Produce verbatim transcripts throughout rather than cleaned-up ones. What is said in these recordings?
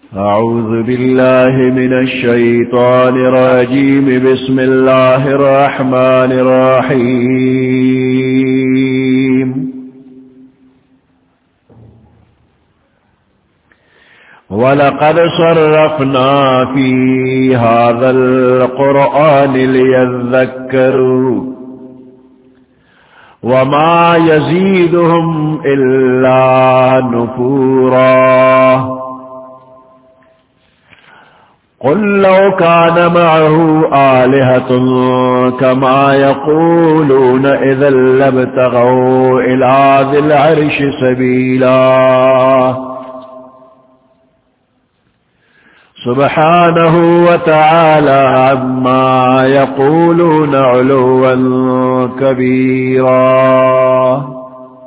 أعوذ بالله من الشيطان الرجيم. بسم الله الرحمن الرحيم. ولقد صرفنا في هذا القرآن ليذكروا وما يزيدهم إلا نفورا. قل لو كان معه آلهة كما يقولون إذا لابتغوا إلى ذي العرش سبيلا. سبحانه وتعالى عما يقولون علوا كبيرا.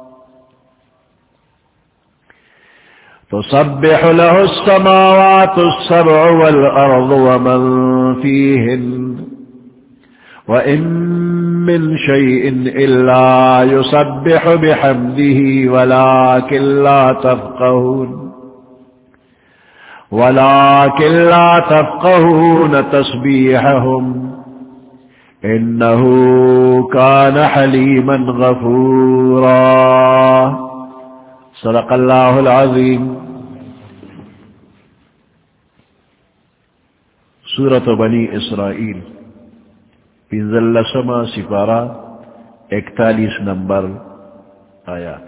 تسبح له السماوات السبع والأرض ومن فيهن وإن من شيء إلا يسبح بحمده ولكن لا تفقهون ولكن لا تفقهون تسبيحهم إنه كان حليما غفورا. صدق اللہ العظیم. سورۃ بنی اسرائیل پنزلسما سپارہ اکتالیس نمبر آیات.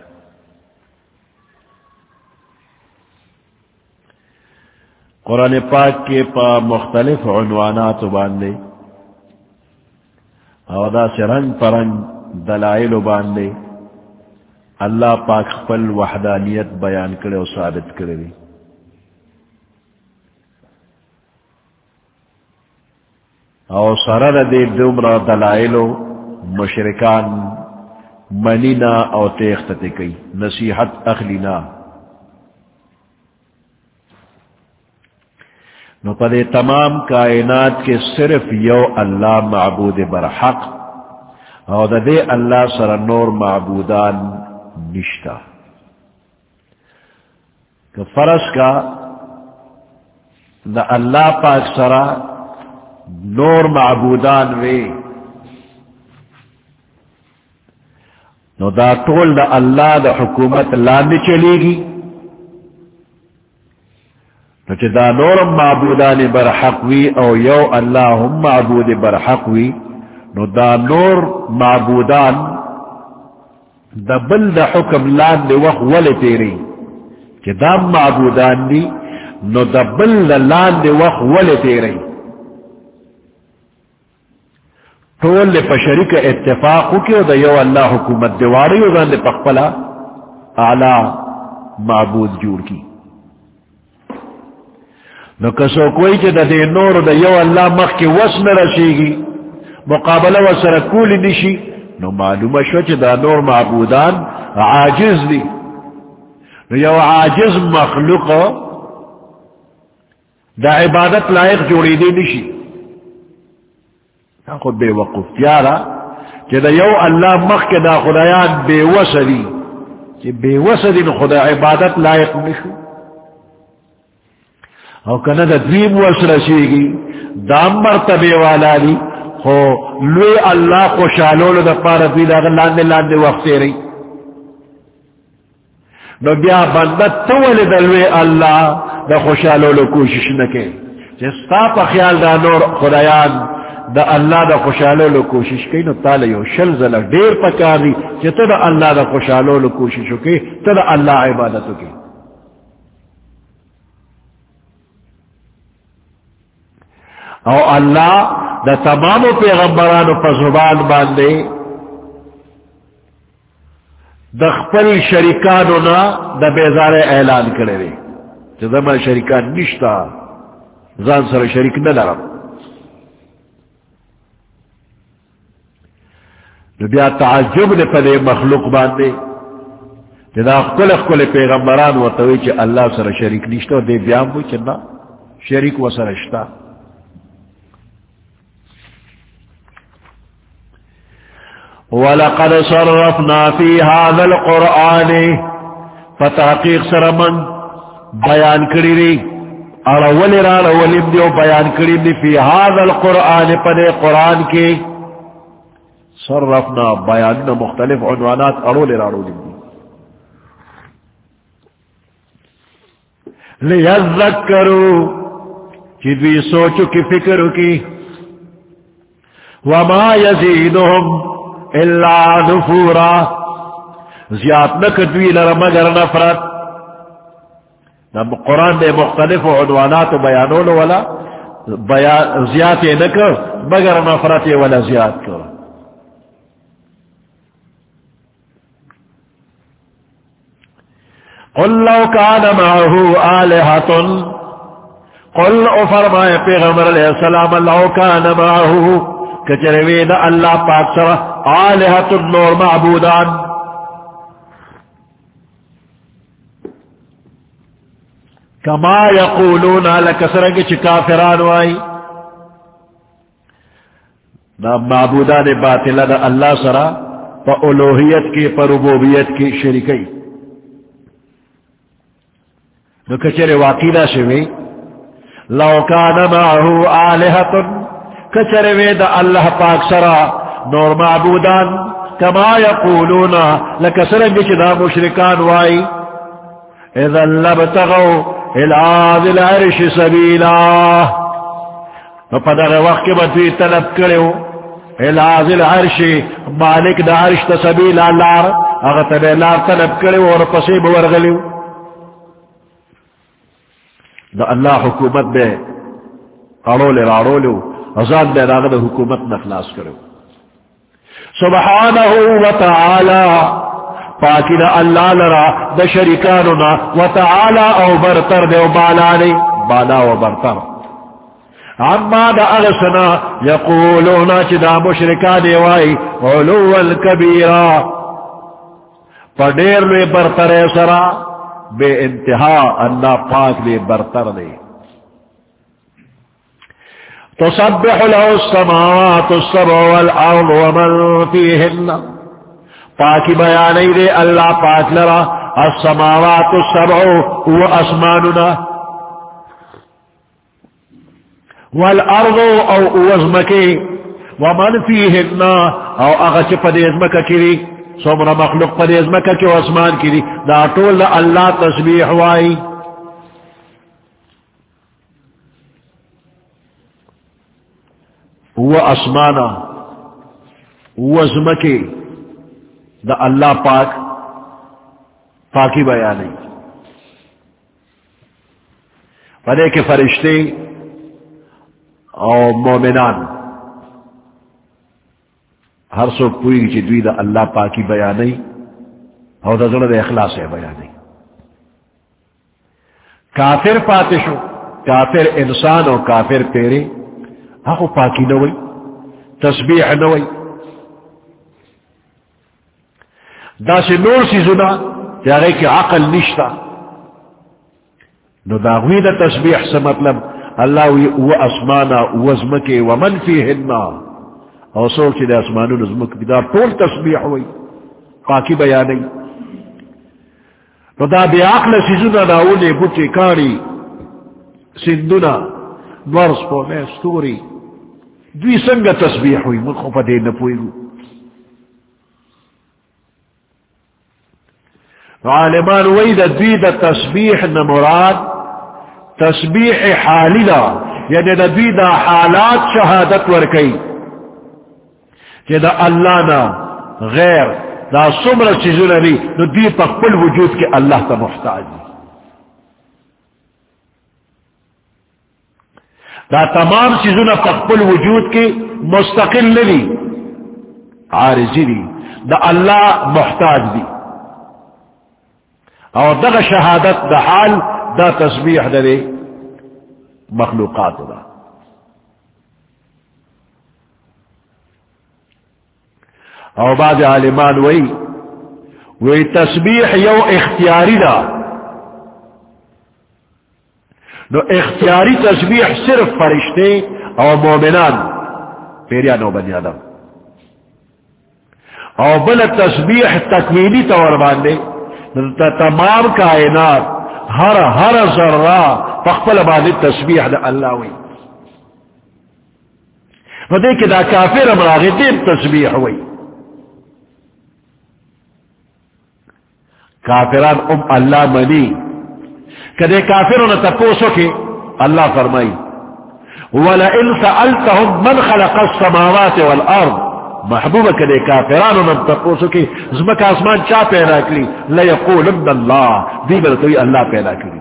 قرآن پاک کے پا مختلف عنوانات باندے اودا سے رنگ پرنگ دلائل باندے اللہ پاک خپل وحدانیت بیان کرے و ثابت کرے دی. او سرد دے دمرا دلائلو مشرکان منینا او تیختتے کئی نصیحت اخلینا. نو پدے تمام کائنات کے صرف یو اللہ معبود برحق او دا دے اللہ سر نور معبودان نشتا. کہ فرض کا دا اللہ پاک سرا نور معبودان وے نو دا طول دا اللہ دا حکومت لاندے چلے گی. نو چھ دا نور معبودان برحق وی او یو اللہ ہم معبود برحق وی نو دا نور معبودان دا بل دا حکم لان دے وقت ولی تیری کہ دا معبودان دی نو دا بل دا لان دے وقت ولی تیری طول لے پا شریک اتفاقو کیو دا یو اللہ حکومت دیواری و دان دے پخپلا اعلی معبود جوڑ کی. نو کسو کوئی چھ دا دے نور دا یو اللہ مخ کی وسن رسیگی مقابلہ و سرکولی نشی نو معلوم شو چھ دا نور معبودان عاجز دی. نو یو عاجز مخلوق دا عبادت لائق جوڑی دی نشی. خود بے وقف تیارا چھ دا یو اللہ مخ کے دا خدایان بے وسدی چھ بے وسدی نو خدا عبادت لائق نشو. او کنا دا دویم وس رسیگی دا مرتبے والا دی خو لوی اللہ خوشالولو دا پارا پی دا لاندے لاندے وقتے رہی. نو بیا بندت تولی دا لوی اللہ دا خوشالولو کوشش نکے چستا پا خیال دا نور خدایان دا اللہ دا خوشالولو کوشش کئی نو تالا یو شلزل دیر پکار دی چتا دا اللہ دا خوشالولو کوششو کئی تا دا اللہ عبادتو کئی. او اللہ دا تمام پیغمبرانو پا زبان باندے دا خپل شریکانو نا دا بیزار اعلان کرے رے چا دا من شریکان نشتا زان سر شریک ندارم. نو بیا تعجب نے پدے مخلوق باندے چا دا خپل خپل پیغمبران وطوی چا اللہ سر شریک نشتا دے بیام ہوئی چا نا شریک و سرشتا. وَلَقَدْ صَرَّفْنَا فِي هَذَا الْقُرْآنِ فتحقیق سرمن بیان کری ری اراول را رولم دیو بیان کریم دی فی هذا القرآن پدے قرآن کے صرفنا بیاننا مختلف عنوانات ارول را رولم دی لیذکروا چی دوی سوچو کی فکرو کی وما یزیدهم الا نفورا زیاد نکدوی لرمگر نفرت قرآن دے مختلف عنوانات بیانون والا بیان زیاد نکر مگر نفرت والا زیاد کر قل لو کان معه آلہۃ قل او فرمائے پیغمبر علیہ السلام لو کان معه کچروید اللہ پاک سر آلہۃ نور معبودان کما یقولون لکسرنگ چی کافران وائی نا معبودان باطلہ دا اللہ سرا پا الوہیت کی پا ربوبیت کی شرکی نو کچر واقعہ شوی لو کان معہو آلہت کچر وید اللہ پاک سرا نور معبودان کما یقولون لکسرنگ چی دا مشرکان وائی اذا لبتغوا الى ذی العرش سبیلا فپدغ وقت بدوی طلب کرو الى ذی العرش مالک دا عرش تا سبیلا لار اغتب لار طلب کرو اور پسیب ورغلیو دا اللہ حکومت بے اڑول راڑولو ازاد بے داغ دا حکومت نخلاص کرو سبحانہ وتعالی پاکی دا اللہ لرا دا شرکاننا وتعالی او برتر دے و بالانی بالا و برتر عما دا اغسنا یقولونا چی دا مشرکان وائی علو الکبیرہ پا دیر لے برتر سرا بے انتہا اللہ پاک لے برتر دے تسبح له السماوات السبع والارض ومن فیہن پاکی بیانی دے اللہ پاک لرا السماوات السبع و اسماننا والارض او ازمکی ومن فیہن او اغچ پدی ازمکا کری سمرا مخلوق پدی ازمکا کی و اسمان کری دا طول اللہ تسبیح وائی و اسمانا و ازمکی دا اللہ پاک پاکی بیانی پدے کے فرشتے اور مومنان ہر سو پوئی چی دوی دا اللہ پاکی بیانی اور دا ذلد اخلاص ہے بیانی کافر پاتشو کافر انسان اور کافر پیرے حقو پاکی نوئی تسبیح نوئی دا سے نور سی زنا جاگے کہ عقل نشتا نو داغوی دا تسبیح سے مطلب اللہ و اسمانا و ازمکے و من فیہننا او سوچ دا اسمانو نزمک دا طول تسبیح ہوئی پاکی بیانی نو دا بے عقل سی زنا داونے بچے کاری سندنا نورس پو میں ستوری دوی سنگا تسبیح ہوئی من خوفا دے نپوئی گو عالمان وی دا دوی دا تسبیح نمراد تسبیح حالی دا یعنی دا دوی دا حالات شہادت ورکی کہ دا اللہ نا غیر دا سمر چیزوں نی نو دوی پا کل وجود کے اللہ تا محتاج دا تمام چیزوں نا پا کل وجود کے مستقل لی عارضی دی دا اللہ محتاج دی اور دا شہادت دا حال دا تسبیح دا دے مخلوقات دا اور بعض عالمان وی وی تسبیح یو اختیاری دا نو اختیاری تسبیح صرف فرشتے اور مومنان پیریا نو بنی آدم اور بل تسبیح تکوینی طور باندے تمام کائنات ہر ہر ذرہ فخپل باندې تسبیح د الله وی نو دې کې دا کافر امراغه دې تسبیح وی کافران ام اللہ منی کدے کافروں نے تپوسو کی اللہ فرمائی وَلَئِن سَأَلْتَهُمْ مَنْ خَلَقَ السَّمَاوَاتِ وَالْأَرْضِ محبوب کدے کافرانوں نے تپوسو کی زمک آسمان چا پیدا کری لَيَقُولُنَّ اللَّهِ دی بلتوی اللہ پیدا کری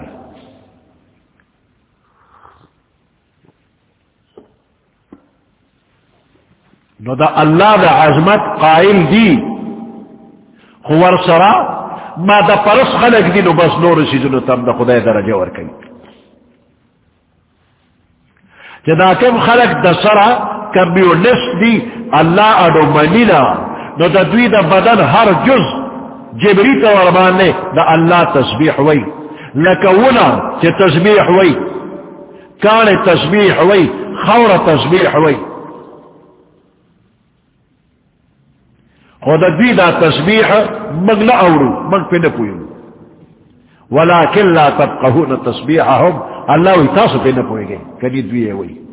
نو دا اللہ دا عظمت قائل دی خوار سرا ما دا پرس خلق دی نو بس نور سیزنو تم دا خدای درجہ ورکی جدا کم خلق دا سرا کمیونسٹ دی اللہ اڈو منینا نو دا دوی دا بدن ہر جز جبری تا ورمانے دا اللہ تسبیح وی لکونا چی تسبیح وی کان تسبیح وی خور تسبیح وی خود دوی دا تسبیح مگ نہ اورو مگ پہ نہ پوئو ولیکن لا تفقہون تسبیحہم اللہ وی تاسو پہ نہ پوئے گئے کنی دوی ہے وی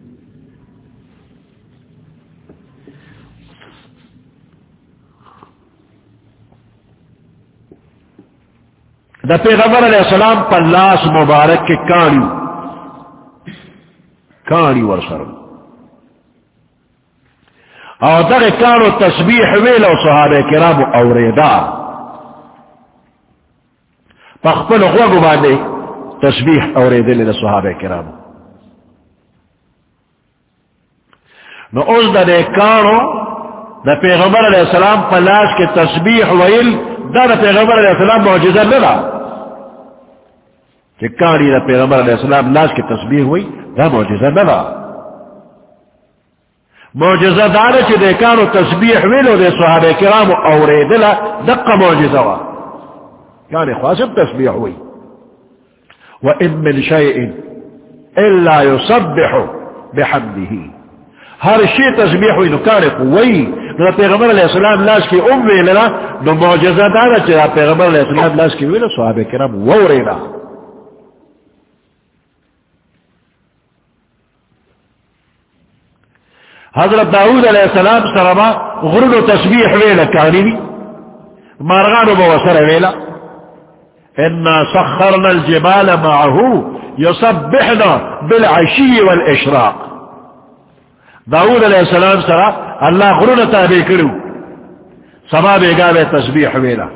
دا پیغمبر علیہ السلام پر لاس مبارک کے کانی کانی ورسرم او دغ کانو تسبیح ویلو صحابہ کرام اوریدا پخپل غوگو باندے تسبیح اوریدے لدہ صحابہ کرام نو اوز دا دے کانو دا پیغمبر علیہ السلام پلاس کے تسبیح ویل دا دا پیغمبر علیہ السلام معجزہ لدا کہ کانی دا پیغمبر علیہ السلام لاس کے تسبیح ویل دا معجزہ لدا معجزہ دارے چی دے کانو تسبیح ویلو دے صحابہ کرام اورے دلا دقا معجزہ وا یعنی خواسب تسبیح ہوئی وَإِن مِّن شَيْءٍ إِلَّا يُصَبِّحُ بِحَمْدِهِ ہر شی تسبیح ہوئی نو کارے قوئی نو پیغمبر علیہ السلام لاس کی ام ویلنا نو معجزہ دارے چی پیغمبر علیہ السلام لاس کی ویلو صحابہ کرام وورینا حضرت داؤد علیہ السلام سرما غرن و تسبیح ویلا کانیوی مارغانو بوسر ویلا انا سخرنا الجبال معه يصبحنا بالعشی والاشراق داؤد علیہ السلام سرا اللہ غرن تابع کرو سما بیگا بے تسبیح ویلا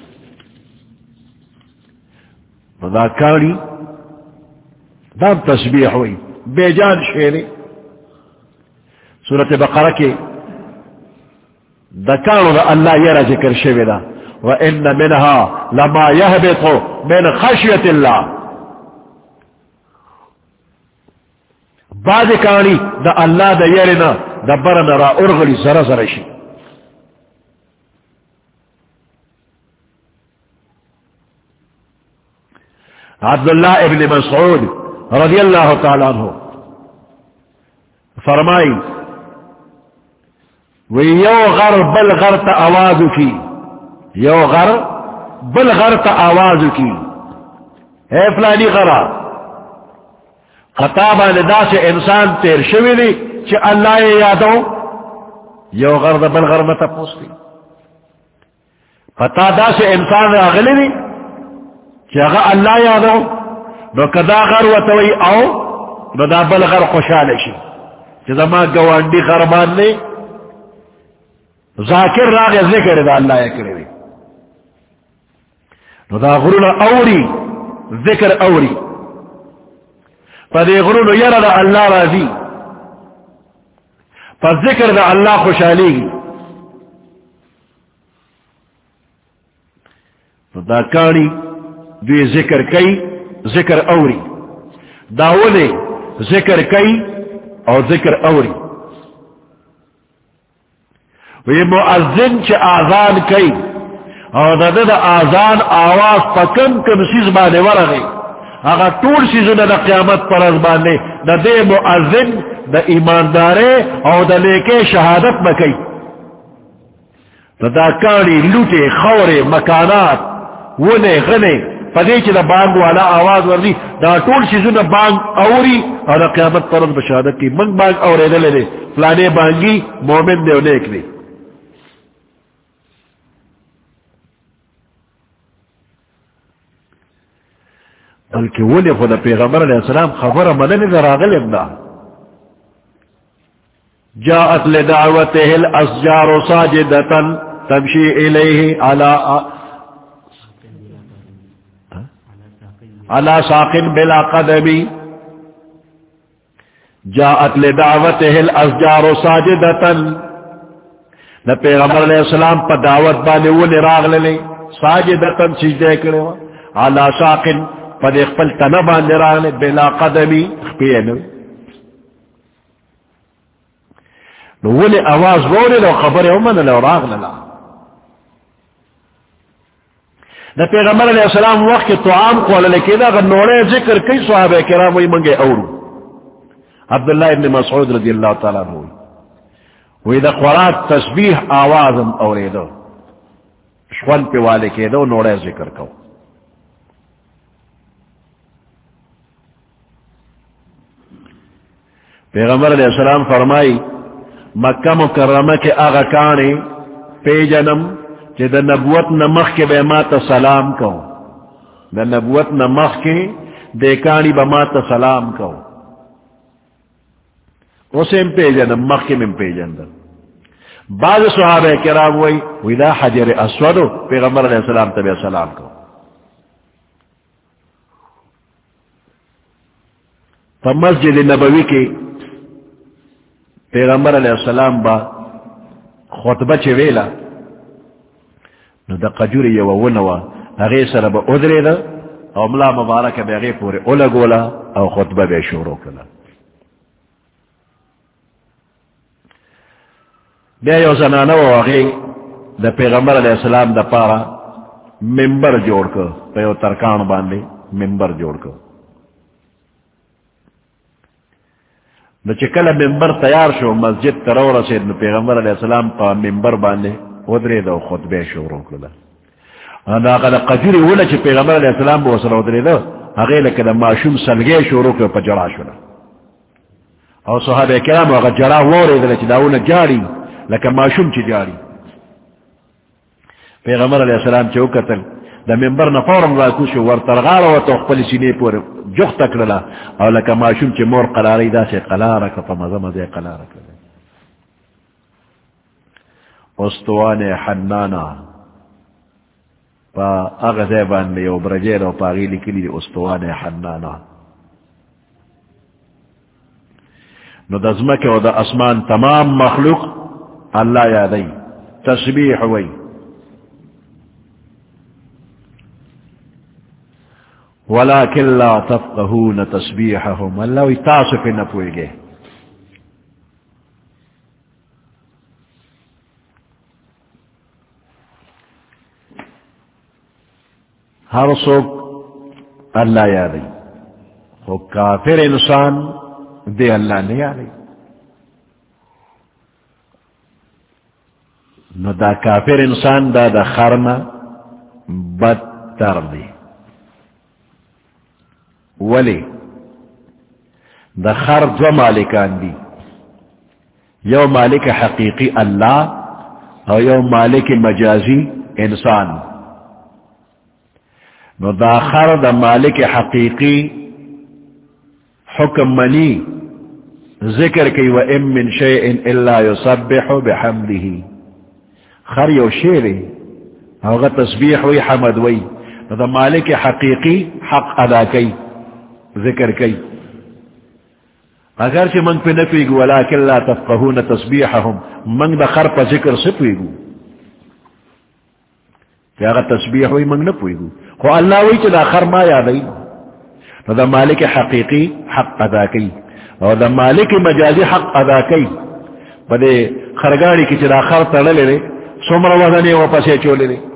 دا کانی دام تسبیح ہوئی بے جان شیرے سورت بقرہ کے دکانو دا اللہ یرا ذکر شوی دا وَإِنَّ مِنْهَا لَمَا يَهْبِطُ مِنْ خَشْيَةِ اللَّهِ بعد کانی دا اللہ دا یرنا دا برن را ارغلی زر زرشی عبداللہ ابن مسعود رضی اللہ تعالیٰ عنہ فرمائی وی یو غر بل غر تا آوازو کی یو غر بل غر تا آوازو کی اے فلانی غرا خطابہ لدا سے انسان تیر شوی دی چی اللہ یادو یو غر دا بل غر متا پوستی خطا دا سے انسان راغلی دی چی اگا اللہ یادو نو کدا غر وطوی او نو دا بل غر خوشالشی چی دا ما گوانڈی غربان لے ذاکر راغ ذکر دا اللہ یکر دی نو دا غرون اوری ذکر اوری پا دے غرون یر دا اللہ راضی پا ذکر دا اللہ خوشحالی گی نو دا کانی دوی ذکر کئی ذکر اوری داولے ذکر کئی اور ذکر اوری وی مؤذن چھ آذان کئی اور دا دا آذان آواز پا کم کم سیز بانے ورغی اگا طول سیزن دا قیامت پر از بانے دا دے مؤذن دا ایماندارے اور دا لے شہادت مکئی دا دا کانی لوٹے خورے مکانات ونے غنے پدے چی دا بانگ والا آواز ورزی دا طول شیزو دا بانگ اوری اور دا قیامت پرد بشہادت کی منگ بانگ اورے دلے دے فلانے بانگی مومن دے و نیک دے. بلکہ ولی خود پیغمبر علیہ السلام خبر مدن در آغل ابدا جاءت لدعوته الاسجار ساجدتا تمشی الیہ علا علا ساقن بلا قدمی جاءت لدعوته الاسجار ساجدتا نا پیغمبر علیہ السلام پا دعوت بانے ولی راغل لے ساجدتا سجدے کرے علا ساقن پا دے خپل تنبان دے راغلے بلا قدمی خپیئے نو ولی آواز روڑے لو خبر امن لو راغلے لا دا پیغمبر علیہ السلام وقت تو عام قول لکے دا اگر نوڑے ذکر کئی صحابہ کرام وی منگے اورو. عبداللہ ابن مسعود رضی اللہ تعالیٰ ہوئی وی دا قرآن تسبیح آوازم اورے دو شوان پہ والے کے دو نوڑے ذکر کو. پیغمبر علیہ السلام فرمائی مکہ مکرمہ کے آغا کانے پی جنم کہ دا نبوت نمخ کے بے مات سلام کو دا نبوت نمخ کے دے کانی با مات سلام کو اسے ام پی جنم مخ کے من پی جندر. بعض صحابہ کرام وی وی دا حجر اسودو پیغمبر علیہ السلام تبی سلام کو. فمسجد نبوی کی پیغمبر علیہ السلام با خطبہ چے ویلا نو دا قجوری یو ونوا اغی سر با ادری دا او ملا مبارک بے اغی پوری اولا گولا او خطبہ بے شروع کلا. بے یو زنانو اغی دا پیغمبر علیہ السلام دا پارا ممبر جوڑ کر پیو ترکان باندے ممبر جوڑ کر نو چکل ممبر تیار شو مسجد ترور رسید نو پیغمبر علیہ السلام پا ممبر باندے ادرے دو خطبے شروع کلا. انا اقل قجوری اولا چی پیغمبر علیہ السلام با وصل ادرے دو اغیل کدا معشوم سلگے شروع کلا پا جرا شولا او صحابہ کرام اگر جرا وورے دل چی داونا جاری لکا معشوم چی جاری. پیغمبر علیہ السلام چی اوکتل دا ممبر نفورم را کوشو ورطرغار و توقفل سینے پور جخت کرلا او لکا معشوم چی مور قلاری دا سے قلارکا پا مزمزے قلارکا. استوان حنانا پا اغزے باندے یو برجیر و پا غیلی کلی دی استوان حنانا. نو دزمک و دا اسمان تمام مخلوق اللہ یادی تسبیح وی ولیکن لا تفقہون تسبیحہم اللہ وی تاسف نپوئی گے. ہر سوک اللہ یادی وہ کافر انسان دے اللہ نہیں یادی. نو دا کافر انسان دا دا خرنا بدتر دی. ولی دا خر دو مالکان دی یو مالک حقیقی اللہ اور یو مالک مجازی انسان. نو دا خر دا مالک حقیقی حکم منی ذکر کی و ام من شیئن الا یسبح بحمده خر یو شیری اوغا تسبیح وی حمد وی. نو دا مالک حقیقی حق ادا کی ذکر کی اگر چی منگ پہ نپیگو ولیکن لا تفقہون تسبیحہم منگ دا خر پا ذکر سپیگو کہ اگر تسبیح ہوئی منگ نپیگو خو اللہ وی چی دا خر ما یادئی. نو دا مالک حقیقی حق ادا کی اور دا مالک مجازی حق ادا کی. بدے خرگاڑی کی چی دا خر تڑلے لے سمر وزنے و پسے چولے لے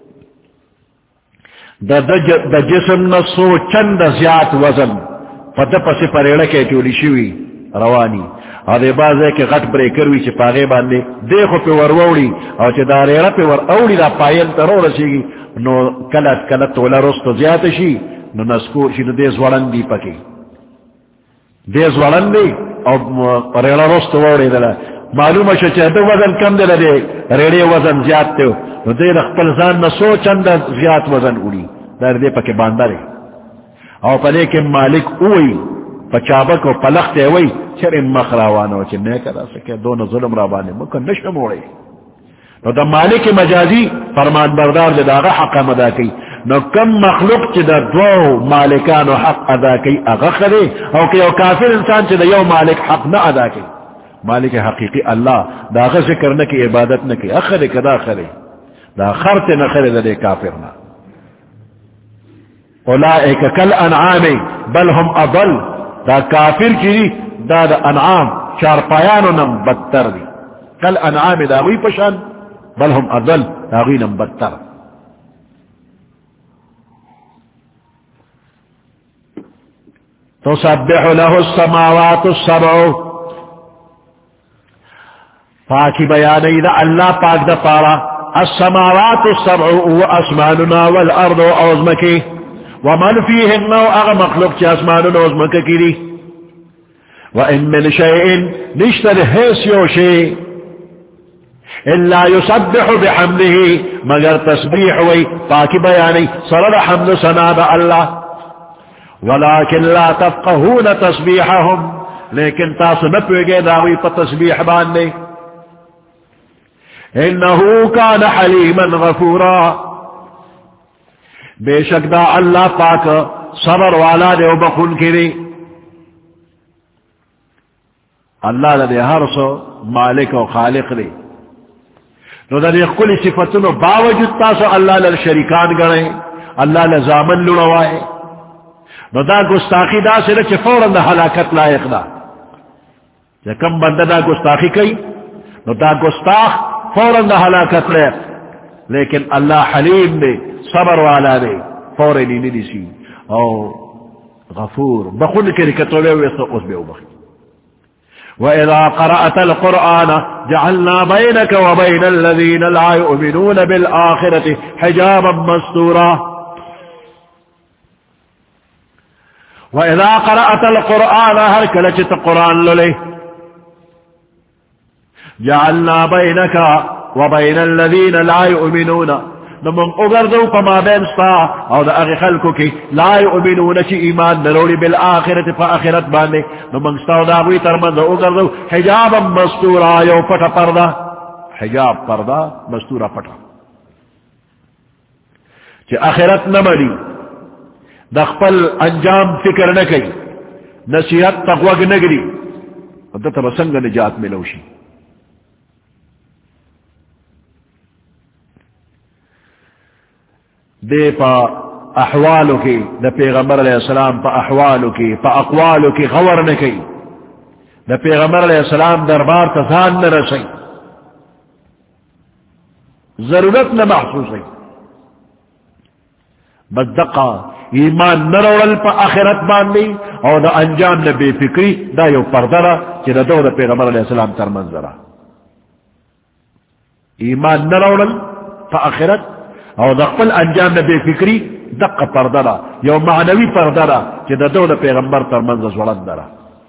دا, دا جسم نسو چند زیاد وزن پتہ پسی پریڑا کے چولی شوی روانی آدھے بازے کے غٹ بریکر وی چی پاغے باندے دیکھو پی ور ووڑی او چی دا ریرہ پی ور اوڑی دا پائل ترو رسیگی نو کلت کلت تولا رستو زیادہ شی نو نسکور شی نو دیز وڑن دی پکی دیز وڑن دی او ریرہ رستو ووڑی دلا معلوم شو چی دو وزن کم دلا دے ریڑے وزن زیاد تیو نو دے رخپل زان نسو چند زیاد وزن اوڑی در دے پکی باندارے او پلے کے مالک اوئی پچابک و پلختے ہوئی چر ان مخراوانو چی نیکا دا سکے دون ظلم رابانے مکن نشم موڑے نو دا مالک مجازی فرمان بردار دے داغا حق ادا کی نو کم مخلوق چی دا دو مالکانو حق ادا کی اغا خدے او کہ او کافر انسان چی دا یو مالک حق نا ادا کی مالک حقیقی اللہ داغا ذکر نکی عبادت نکی اخدے کدا خدے دا خرط نخدے دا دے کافرنا اولائک کل انعام بل ہم اضل دا کافر کی دا دا انعام چار پایانو نم بدتر دی کل انعام دا غی پشان بل ہم اضل دا غی نم بدتر تسبح له السماوات السبع پاکی بیانی دا اللہ پاک دا پارا السماوات السبع و اسماننا والارض و اوزمکی ومن فيهن اغا مخلوق چی اسمانو نوزمک کری وان من شيء نشتر حیث یوشی الا يسبح بحمده مگر تسبیح وی پاکی بیانی صرد حمد سناب اللہ ولكن لا تفقهون تسبیحهم لیکن تاسو نپوگے داوی پا تسبیح باندے انہو کان حلیما غفورا بے شک دا اللہ پاک صبر والا دے و بخون کرے اللہ دے ہر سو مالک و خالق دے نو دا دے کل صفتنو باوجود تاسو اللہ لل شریکان گڑے اللہ لزامن لڑوائے نو دا گستاخی دا سے رچے فوراً دا حلاکت لائق دا جا کم بندہ دا گستاخی کئی نو دا گستاخ فوراً دا حلاکت لائق لیکن اللہ حلیم دے صبر والا دے فوری نینی دی سی او غفور بخون کے لکتو بے ویسا اس بے بخی وَإِذَا قَرَأَتَ الْقُرْآنَ جَعَلْنَا بَيْنَكَ وَبَيْنَ الَّذِينَ لَا يُؤْمِنُونَ بِالْآخِرَةِ حِجَابًا مَسْتُورًا وَإِذَا قَرَأَتَ الْقُرْآنَ هَرْ كَلَچِتَ قرآن للے جَعَلْنَا بَيْنَكَ وَبَيْنَ الَّذِينَ لَا يُؤْمِنُونَ نمون اگردو پما بینستا او دا اغی خلقو کی لا یؤمنون چی ایمان نلوڑی بالآخرت پا آخرت باندے نمون ستاو دا اگوی ترمند اگردو حجابا مستورا یو پتا پردا حجاب پردا مستورا پتا چی آخرت نمڑی دا خپل انجام فکر نکی نصیحت تقوگ نگری دا تبسنگ نجات ملوشی دے پا احوالو کی دا پیغمبر علیہ السلام پا احوالو کی پا اقوالو کی غور نکی دا پیغمبر علیہ السلام دربار تزان نرسی ضرورت نہ محسوسی بس دقا ایمان نرول پا آخرت باندی او دا انجام نہ بے فکری دا یو پردرہ چی دا دو دا پیغمبر علیہ السلام تر منظرہ ایمان نرول پا آخرت او دا خپل انجام نہ بے فکری دق پردرا یو معنوی پردرا کہ دا دو دا پیغمبر تر منزل ولندرا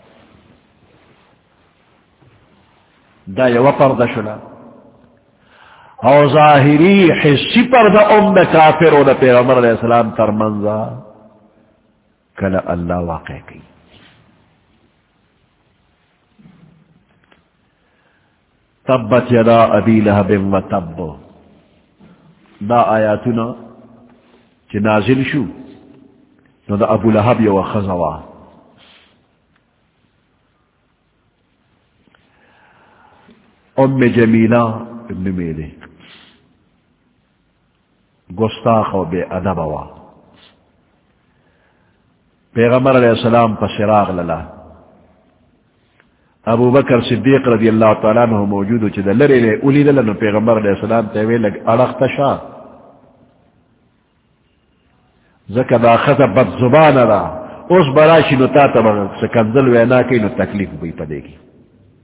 دا یو پردا شنا او ظاہری حسی پردا ام دا کافر و دا پیغمبر علیہ السلام تر منزل کلا اللہ واقع کی تبت یدا ابی لہب و تب دا آیاتنا چی نازل شو نو دا ابو لہب یو خزوا ام جمیلہ ابن میلے گستاخ و بے ادب وا پیغمبر علیہ السلام پا سراغ للا ابو بکر صدیق رضی اللہ تعالیٰ عنہ موجود ہو چیدہ لرے لے اولی للنو پیغمبر علیہ السلام تیوے لگ اڑخت شا زکا دا خطا بد زبان را اس براشی نو تا تا سکنزل وینا کئی نو تکلیف بھی پدے گی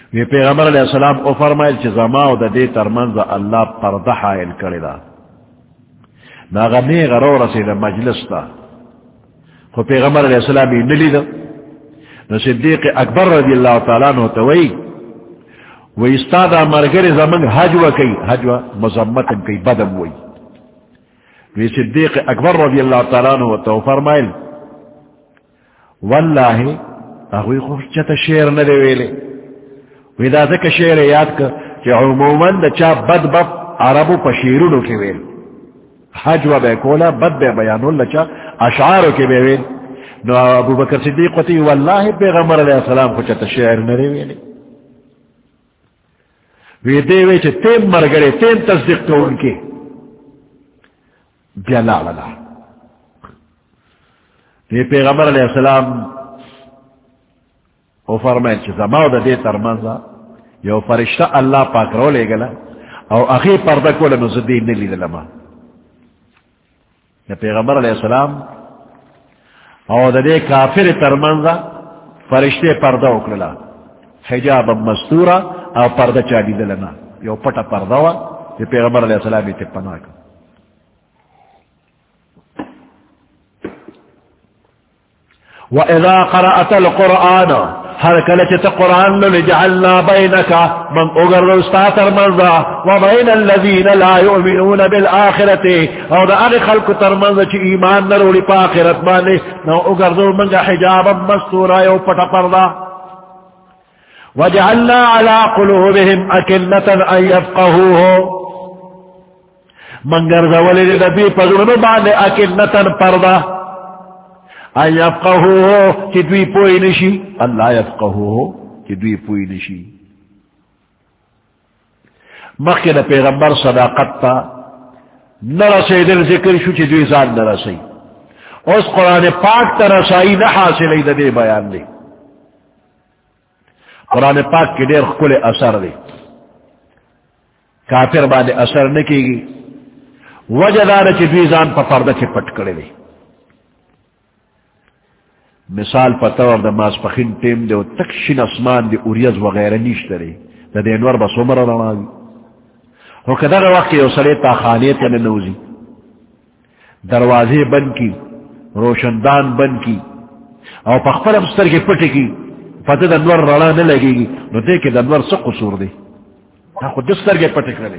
وی پیغمبر علیہ السلام او فرمائل چی زما او دا دے ترمنز اللہ پردہ حائل کردہ ناغا نیغ رو رسید مجلس تا خو پیغمبر علیہ السلام ای نلی دا نو صدیق اکبر رضی اللہ تعالیٰ عنہ توئی وی استادا مرگر زمان حجوہ کئی حجوہ مزمتن کئی بدم وی وی صدیق اکبر رضی اللہ تعالیٰ عنہ تو فرمائل واللہ اگوی خوش چتا شیر ندے ویلے وی دا ذکر شیر یاد کا کہ عموماً دا چا بد بب عربو پا شیرونو کی ویل حجوہ بے کولا بد بے بیانو لچا اشعارو کی بے ویل نو ابو بکر صدیق قطعی واللہ پیغمبر علیہ السلام خوش چتا شیر ندے ویلے وی دے وی چا تیم مرگرے تیم تصدیق تو ان کے بیا لا لا لا یہ پیغمبر علیہ السلام او فرمائل چی زماو دا دے ترمنزا یو فرشتہ اللہ پاک رو لے گلا او اخی پردہ کولا نزدین نلی دلما یا پیغمبر علیہ السلام او دا دے کافر ترمنزا فرشتے پردہ اکللا حجاب مستورا او پردہ چالی دلنا یو پٹا پردہ وا یہ پیغمبر علیہ السلام تپنا کر وَإِذَا قَرَأَتَ الْقُرْآنَ ہر کلچت قرآن لجعلنا بینکا من اگر استاتر منزا وبین الذین لا یؤمنون بالآخرت او دا اغی خلق ترمنزا چی ایمان نروڑی پا آخرت مانے نو اگر دو منگا حجابا مستورا یو پتا پردا وجعلنا على قلوبهم اکنتا ان یفقهوه منگر زولی نبی پذرن بانے اکنتا پردا ان یفقهوه چی دوی پوئی نشی اللہ یفقهوه چی دوی پوئی نشی مخیر پیغمبر صداقت تا نرسی در ذکر شو چی دوی زان نرسی اس قرآن پاک تا رسائی نحاصلی دا دے بیان دے قرآن پاک کی دیر کل اثر دے کافر باندے اثر نکی گی وجہ دارا چی دوی زان پا پردہ چی پٹ کرے دے مثال پتور دا ماس پخین ٹیم دے و تکشن اسمان دے اوریز وغیرہ نیشترے دا دے انور بس عمر رناوی ہو کدر وقت یو سلے تا خانیت یا ننوزی دروازے بند کی روشندان بند کی او پخپل امستر کے پٹے کی فتح دا انور رنا نلگے گی نو دے کے دا انور سا قصور دے خود دستر کے پٹے کرے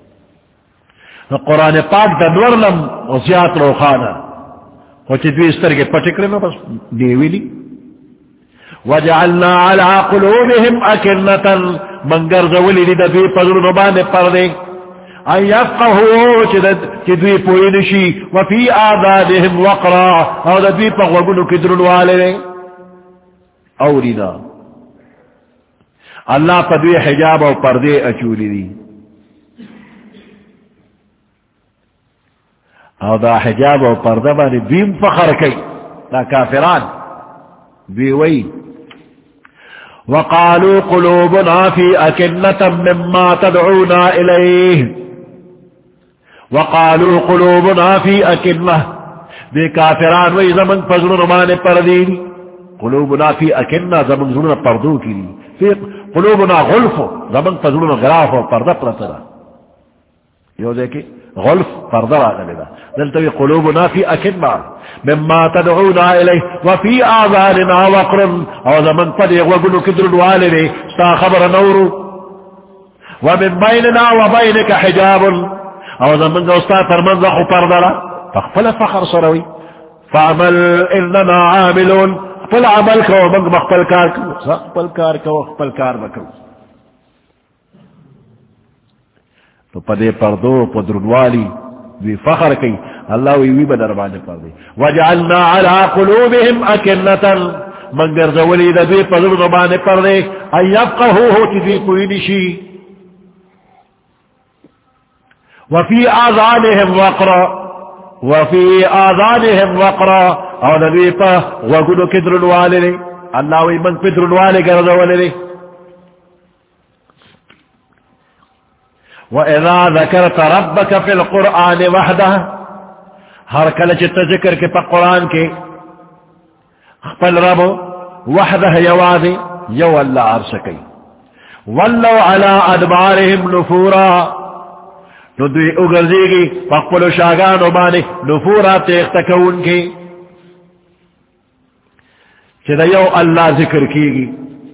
قرآن پاک دا انور لم غزیات روخانا وچی دوی استر کے پٹکرے نا بس نیویلی وجعلنا على قلوبهم اکنتا منگر زولی دی دوی پذر نبانے پردے ان یفقهو چی دوی پوینشی وفی آذانهم وقرا او دوی پا غوگنو کدرن والے اورینا اللہ پا دوی حجاب او پردے اچولی دی او دا حجاب او پردہ بانی دویم فخر کئی دا کافران دوی وی وقالوا قلوبنا فی اکنتا مما تدعونا الیہ وقالوا قلوبنا فی اکنتا دی کافران وی زمن پزرون مانے پردین قلوبنا فی اکنتا زمن زرون پردو کی دی فی قلوبنا غلفو زمن پزرون غرافو پردہ پرتنا یو دیکھیں غلف پردہ آگلے دا دلتوی قلوبنا فی اکننا مما تدعونا الیہ وفی آذاننا وقرن او زمن پدیغ وگنو کدرن والے ستا خبر نورو ومن بیننا وبینک حجاب او زمن گوستا ترمنزخ پردہ را فاقفل فخر سروی فعمل اننا عاملون فل عمل کو منگ مخفل کار کو سقفل کار کو اخفل کار بکو تو پدے پردو پدرنوالی وی فخر کئی اللہ وی وی بدربانے پردے وجعلنا على قلوبهم اکنتا منگر زولی دا دوی پدرنوانے پردے ان یفقهوه چی دوی کوئی نشی وفی آذانهم وقرا وفی آذانهم وقرا او دا دوی پا وگنو کدرنوالے لے اللہ وی من پدرنوالے گردوالے لے وَإِذَا ذَكَرْتَ رَبَّكَ فِي الْقُرْآنِ وَحْدَهُ ہر کلچت ذکر کے پا قرآن کے خپل رب وحدہ یوازی یو اللہ عرص کئی ولو علی ادبارهم نفورا نو دوی اگرزیگی فقبلو شاگانو بانے نفورا تیختکون کی چی دا یو اللہ ذکر کیگی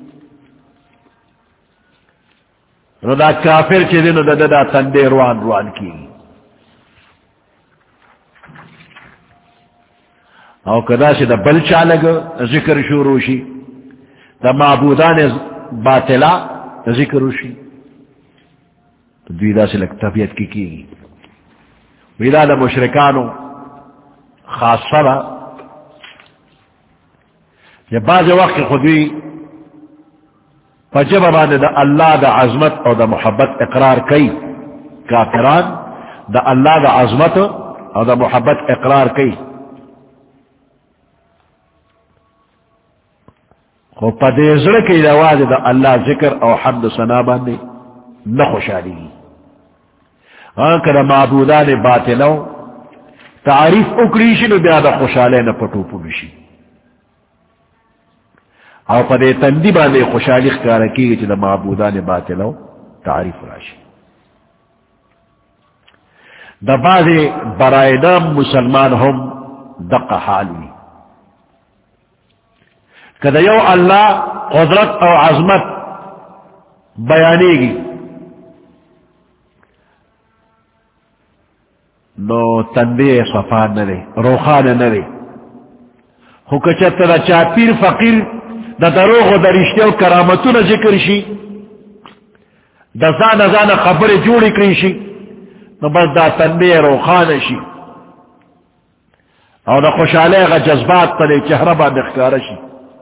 نو دا کافر چی دی نو دا دا, دا تندے روان روان کیگی او کدا سی دا بلچا لگ ذکر شروع شی دا معبودان باطلا ذکر شی دوی دا سی لگ طبیعت کی کی ویدا دا مشرکانو خاص صدا یا بعض وقت خودوی فجب بانے دا اللہ دا عظمت او دا محبت اقرار کئی کافران دا اللہ دا عظمت او دا محبت اقرار کئی خو پا دیزر کی رواز دا اللہ ذکر او حمد ثنا باندے نہ خوشحالی آنکہ دا معبودان باطلو تعریف اکریشی نو بیا دا خوشحالے نہ پٹو پوشی او پا دے تندی باندے خوشحالی خکارا کی گئی دا معبودان باطلو تعریف راشی دا بعض برائے نام مسلمان ہم دقا حالی کہ یو اللہ قدرت اور عظمت بیانے گی نو تندے صفان نہ رہے روخان نہ رہے حکچت دا چاپیر فقیر دا دروغ و دا رشتے و کرامتو نا ذکر شی دا زان زان خبر جوڑی کری شی نو بس دا تندے روخان شی او دا خوشحالے غا جذبات تلے چہرہ با نخکار شی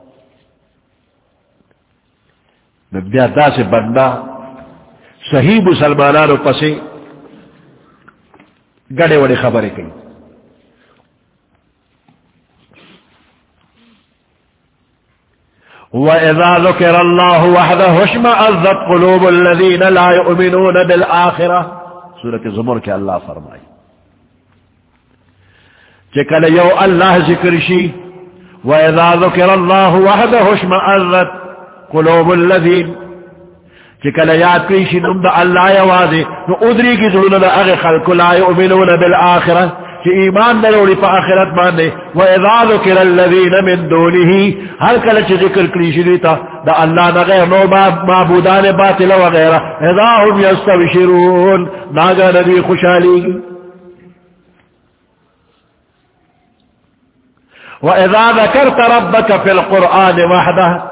بیا دا سے بندہ صحیح مسلمانانو پسے گڑے وڑے خبریں کئی وَإِذَا ذُكِرَ اللَّهُ وَحْدَهُ اشْمَأَزَّتْ قُلُوبُ الَّذِينَ لَا يُؤْمِنُونَ بِالْآخِرَةِ سورۃ زمر کے اللہ فرمائی چکل یو اللہ ذکر شی وَإِذَا ذُكِرَ اللَّهُ وَحْدَهُ اشْمَأَزَّتْ قلوب الذین چکل یاد کریشی نم دا اللہ یوازے نو ادری کی ظلون دا اغی خلق لا یؤمنون بالآخرہ چی ایمان نروڑی پا آخرت مانے وَإِذَا ذُكِرَ الَّذِينَ مِن دُونِهِ ہر کل چی ذکر کریشی دیتا دا اللہ نغیر نو معبودان باطل وغیرہ اذا هم یستبشرون ناگا نبی خوشحالی گی وَإِذَا ذَكَرْتَ رَبَّكَ فِي الْقُرْآنِ وَحْدَهِ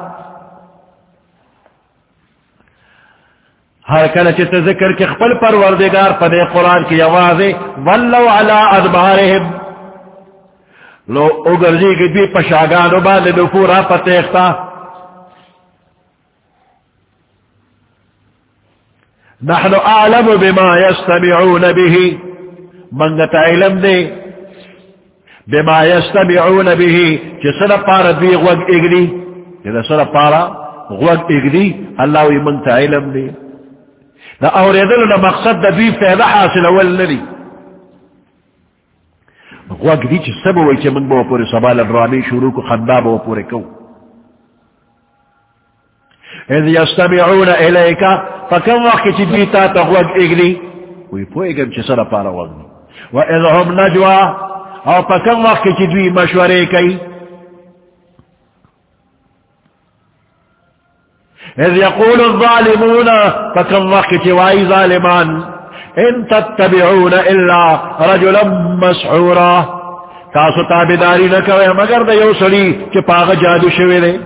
ہر کل چت ذکر کے خپل پروردگار پدے قرآن کی آوازیں ولو علی ادبارہم لو اگرزی کی بھی پشاگانو باندے نفورا پتیختا نحن اعلم بما يستمعون به منگت علم دے بما يستمعون به چسر پارا دوی غوگ اگری چسر پارا غوگ اگری اللہ وی منگت علم دے دا اوریدل دا مقصد دا دوی فیدہ حاصل اول ندی غوگ دی چی سب ہوئی چی من با پوری سبال الرامی شروع کو خندا با پوری کو اذ یستمعون الیکا فکم وقت چی دیتا تا غوگ اگلی وی پوئی گم چی سر پارا غوگ و اذ هم نجوا او فکم وقت چی دوی مشورے کئی اذ يقول الظالمون فكم وقت وائی ظالمان ان تتبعون الا رجلا مسحورا تاسو تابداری نکوئے مگر دا یو سڑی چی پاغ جادو شوئے دے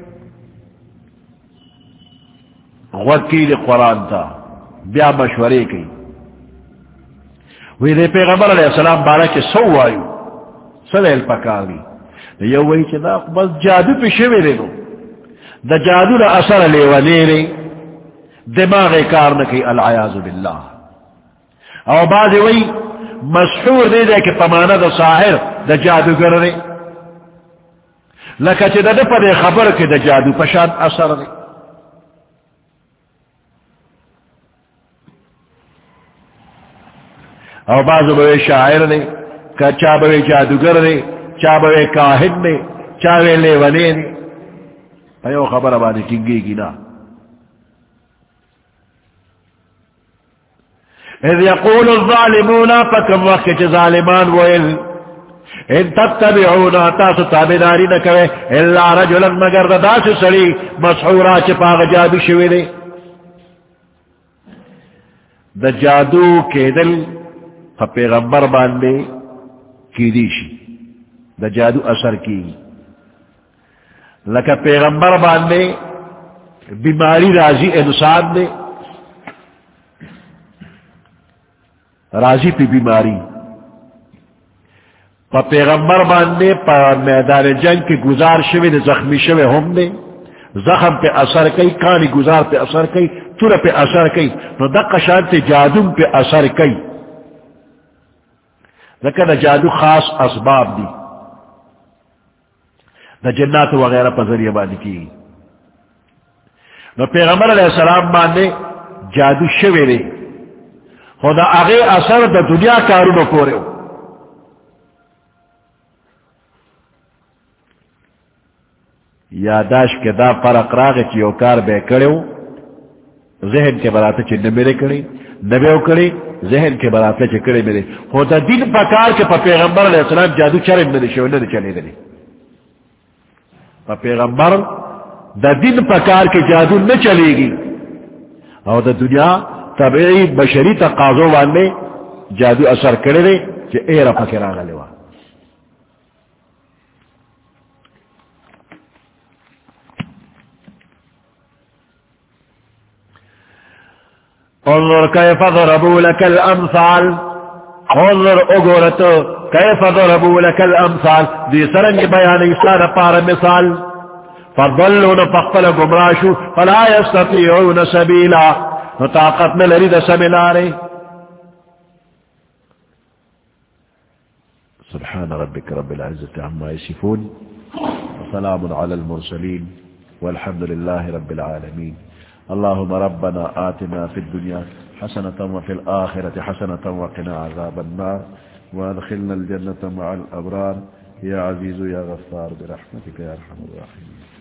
غوکیل قرآن تا بیا مشورے کی وی دے پیغمبر علیہ السلام بارا کے سو آئیو سویل پکاوی یو وی چی دا بس جادو پی شوئے دے نو دا جادو دا اثر لیوانے دماغ کار نکی العیاذ باللہ او بعض وی مسحور دے دے کہ پمانا دا ساحر دا جادو گر دے لکا چی دا دا پا دے خبر کہ دا جادو پشان اثر دے او بعض بوے شاعر دے چا بوے جادوگر دے چا بوے کاہن دے چا بوے لیوانے دے ایو خبر آبادی کنگی گی نا اذ یقول الظالمون فکم وقت چھ ظالمان ویل ان تتبعون تاسو تابداری نکوے الا رجلا مگر دا سے سڑی مسحورا چپاغ جادو شویلے دا جادو کے دل پیغمبر باندے کی دیشی دا جادو اثر کی لکا پیغمبر باندے بیماری راضی انسان دے راضی پی بیماری پا پیغمبر باندے پا میدان جنگ کی گزار شوے دے زخمی شوے ہم دے زخم پہ اثر کئی کانی گزار پہ اثر کئی تور پہ اثر کئی نو دقا شانتے جادو پہ اثر کئی لکہ دا جادو خاص اسباب دی دا جنات وغیرہ پا ذریعہ باندی کی نو پیغمبر علیہ السلام باندے جادو شوے دے خدا آگے اثر دا دنیا کارو نو پورے ہو یاداش کے دا فرق راگے چی اوکار بے کرے ہو ذہن کے براتے چی نمیرے کرے نبیو کرے ذہن کے براتے چی کرے میرے خدا دین پکار کے پا پیغمبر علیہ السلام جادو چرے میرے شونے دے چلے دے پا پیغمبر دا دین پکار کے جادو نہ چلے گی اور دا دنیا طبعی بشری تقاضوں والے جادو اثر کرے دے کہ اے رفا کے راگا لوا انظر کیف ضربوا لك الامثال انظر اگورتو کیف ضربوا لك الامثال دی سرنگ بیان اسان پار مثال فضلون فقفل گمراشو فلا يستطيعون سبیلا نطاقت میں لرید سملارے سبحان ربك رب العزة عما يصفون وسلام على المرسلين والحمد لله رب العالمين اللهم ربنا آتنا في الدنيا حسنة وفي الآخرة حسنة وقنا عذاب النار وادخلنا الجنة مع الأبرار يا عزيز يا غفار برحمتك يا أرحم الراحمين.